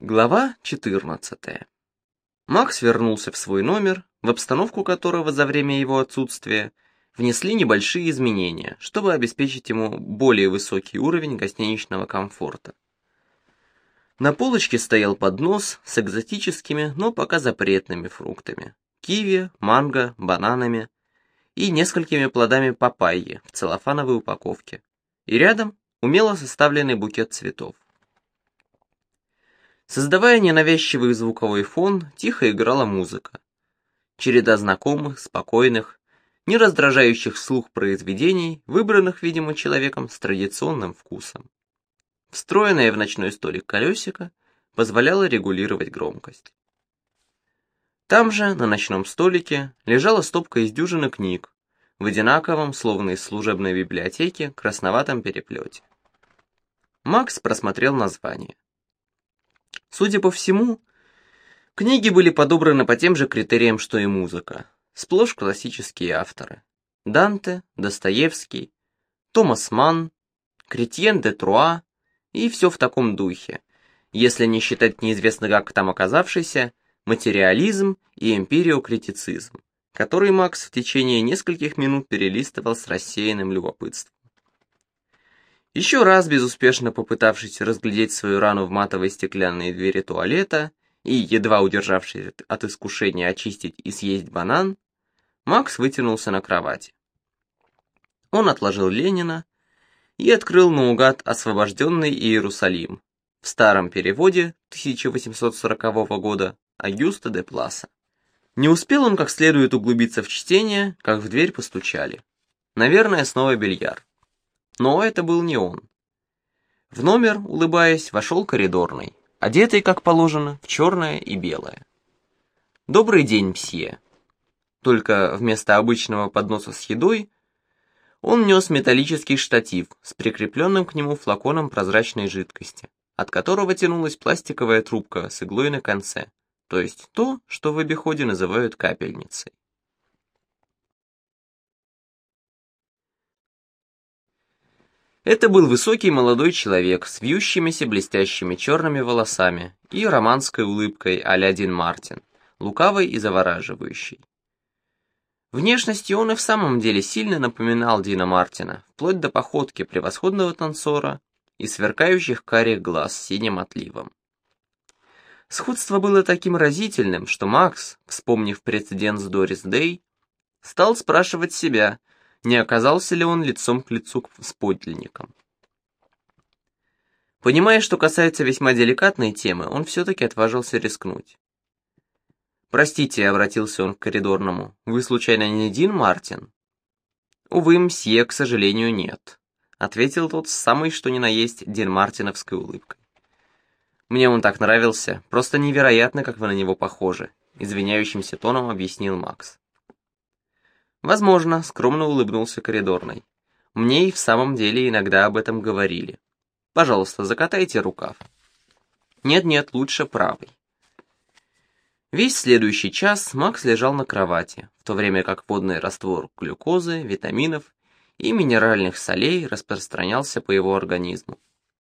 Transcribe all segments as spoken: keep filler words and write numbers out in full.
Глава четырнадцатая. Макс вернулся в свой номер, в обстановку которого за время его отсутствия внесли небольшие изменения, чтобы обеспечить ему более высокий уровень гостиничного комфорта. На полочке стоял поднос с экзотическими, но пока запретными фруктами: киви, манго, бананами и несколькими плодами папайи в целлофановой упаковке. И рядом умело составленный букет цветов. Создавая ненавязчивый звуковой фон, тихо играла музыка. Череда знакомых, спокойных, не раздражающих слух произведений, выбранных, видимо, человеком с традиционным вкусом. Встроенное в ночной столик колесико позволяло регулировать громкость. Там же, на ночном столике, лежала стопка из дюжины книг в одинаковом, словно из служебной библиотеки, красноватом переплете. Макс просмотрел название. Судя по всему, книги были подобраны по тем же критериям, что и музыка. Сплошь классические авторы: Данте, Достоевский, Томас Манн, Кретьен де Труа и все в таком духе, если не считать неизвестно как там оказавшийся материализм и эмпириокритицизм, который Макс в течение нескольких минут перелистывал с рассеянным любопытством. Еще раз, безуспешно попытавшись разглядеть свою рану в матовой стеклянной двери туалета и едва удержавшись от искушения очистить и съесть банан, Макс вытянулся на кровати. Он отложил Ленина и открыл наугад «Освобожденный Иерусалим» в старом переводе тысяча восемьсот сорокового года Агюста де Пласа. Не успел он как следует углубиться в чтение, как в дверь постучали. Наверное, снова бильярд. Но это был не он. В номер, улыбаясь, вошел коридорный, одетый, как положено, в черное и белое. «Добрый день, мсье». Только вместо обычного подноса с едой он нес металлический штатив с прикрепленным к нему флаконом прозрачной жидкости, от которого тянулась пластиковая трубка с иглой на конце, то есть то, что в обиходе называют капельницей. Это был высокий молодой человек с вьющимися блестящими черными волосами и романской улыбкой а-ля Дин Мартин, лукавой и завораживающей. Внешностью он и в самом деле сильно напоминал Дина Мартина, вплоть до походки превосходного танцора и сверкающих карих глаз с синим отливом. Сходство было таким разительным, что Макс, вспомнив прецедент с Дорис Дэй, стал спрашивать себя, не оказался ли он лицом к лицу с подлинником. Понимая, что касается весьма деликатной темы, он все-таки отважился рискнуть. «Простите», — обратился он к коридорному, — «вы случайно не Дин Мартин?» «Увы, мсье, к сожалению, нет», — ответил тот с самой что ни на есть Дин Мартиновской улыбкой. «Мне он так нравился, просто невероятно, как вы на него похожи», — извиняющимся тоном объяснил Макс. «Возможно», — скромно улыбнулся коридорный. «Мне и в самом деле иногда об этом говорили. Пожалуйста, закатайте рукав». «Нет-нет, лучше правый». Весь следующий час Макс лежал на кровати, в то время как водный раствор глюкозы, витаминов и минеральных солей распространялся по его организму.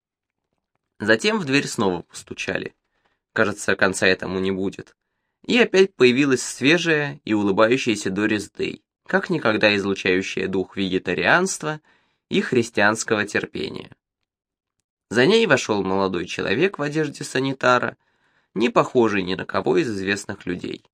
Затем в дверь снова постучали. Кажется, конца этому не будет. И опять появилась свежая и улыбающаяся Дорис Дэй, как никогда излучающая дух вегетарианства и христианского терпения. За ней вошел молодой человек в одежде санитара, не похожий ни на кого из известных людей.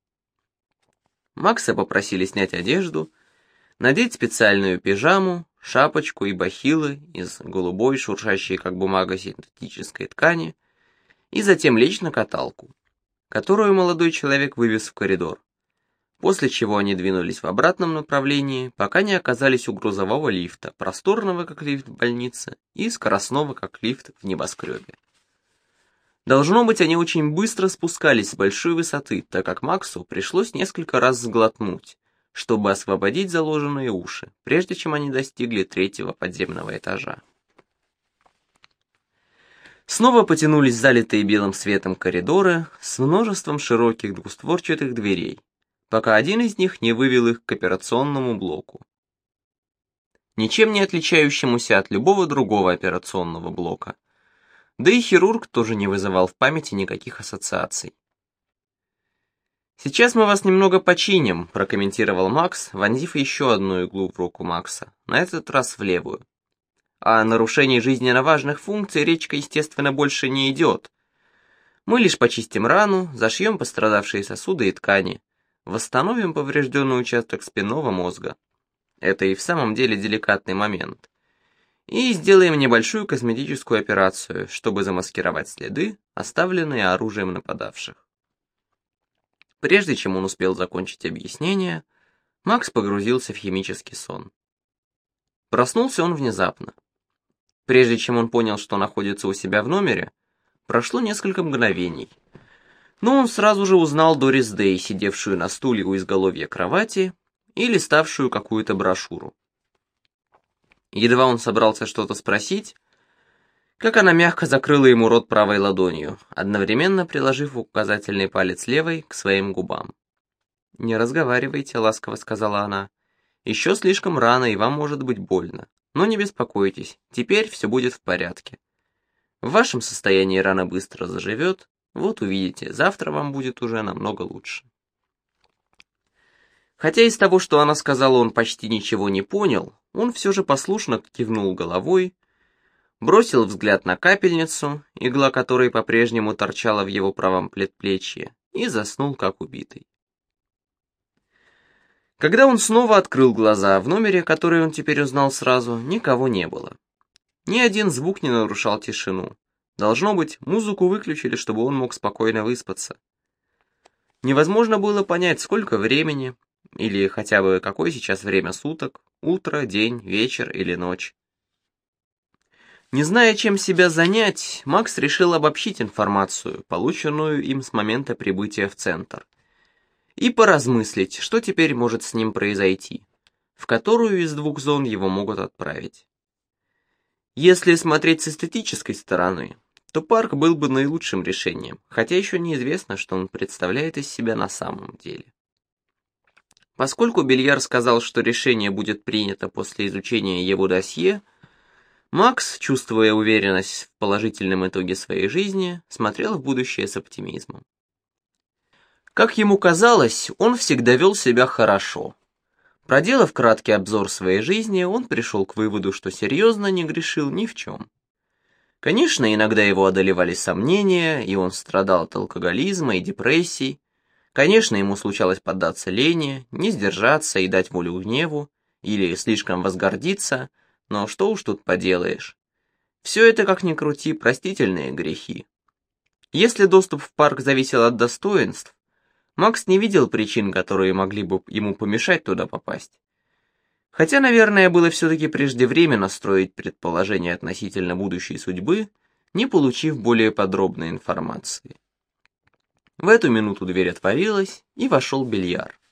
Макса попросили снять одежду, надеть специальную пижаму, шапочку и бахилы из голубой, шуршащей как бумага синтетической ткани, и затем лечь на каталку, которую молодой человек вывез в коридор, после чего они двинулись в обратном направлении, пока не оказались у грузового лифта, просторного как лифт в больнице и скоростного как лифт в небоскребе. Должно быть, они очень быстро спускались с большой высоты, так как Максу пришлось несколько раз сглотнуть, чтобы освободить заложенные уши, прежде чем они достигли третьего подземного этажа. Снова потянулись залитые белым светом коридоры с множеством широких двустворчатых дверей, пока один из них не вывел их к операционному блоку, ничем не отличающемуся от любого другого операционного блока, Да и хирург тоже не вызывал в памяти никаких ассоциаций. «Сейчас мы вас немного починим», — прокомментировал Макс, вонзив еще одну иглу в руку Макса, на этот раз в левую. О нарушении жизненно важных функций речка, естественно, больше не идет. Мы лишь почистим рану, зашьем пострадавшие сосуды и ткани, восстановим поврежденный участок спинного мозга. Это и в самом деле деликатный момент. И сделаем небольшую косметическую операцию, чтобы замаскировать следы, оставленные оружием нападавших. Прежде чем он успел закончить объяснение, Макс погрузился в химический сон. Проснулся он внезапно. Прежде чем он понял, что находится у себя в номере, прошло несколько мгновений. Но он сразу же узнал Дорис Дэй, сидевшую на стуле у изголовья кровати и листавшую какую-то брошюру. Едва он собрался что-то спросить, как она мягко закрыла ему рот правой ладонью, одновременно приложив указательный палец левой к своим губам. «Не разговаривайте», — ласково сказала она. «Еще слишком рано, и вам может быть больно. Но не беспокойтесь, теперь все будет в порядке. В вашем состоянии рана быстро заживет, вот увидите, завтра вам будет уже намного лучше». Хотя из того, что она сказала, он почти ничего не понял, он все же послушно кивнул головой, бросил взгляд на капельницу, игла которой по-прежнему торчала в его правом предплечье, и заснул как убитый. Когда он снова открыл глаза, в номере, который он теперь узнал сразу, никого не было. Ни один звук не нарушал тишину. Должно быть, музыку выключили, чтобы он мог спокойно выспаться. Невозможно было понять, сколько времени, или хотя бы какое сейчас время суток, утро, день, вечер или ночь. Не зная, чем себя занять, Макс решил обобщить информацию, полученную им с момента прибытия в центр, и поразмыслить, что теперь может с ним произойти, в которую из двух зон его могут отправить. Если смотреть с эстетической стороны, то парк был бы наилучшим решением, хотя еще неизвестно, что он представляет из себя на самом деле. Поскольку Бельяр сказал, что решение будет принято после изучения его досье, Макс, чувствуя уверенность в положительном итоге своей жизни, смотрел в будущее с оптимизмом. Как ему казалось, он всегда вел себя хорошо. Проделав краткий обзор своей жизни, он пришел к выводу, что серьезно не грешил ни в чем. Конечно, иногда его одолевали сомнения, и он страдал от алкоголизма и депрессий. Конечно, ему случалось поддаться лени, не сдержаться и дать волю гневу, или слишком возгордиться, но что уж тут поделаешь. Все это, как ни крути, простительные грехи. Если доступ в парк зависел от достоинств, Макс не видел причин, которые могли бы ему помешать туда попасть. Хотя, наверное, было все-таки преждевременно строить предположения относительно будущей судьбы, не получив более подробной информации. В эту минуту дверь отворилась, и вошел Бельяр.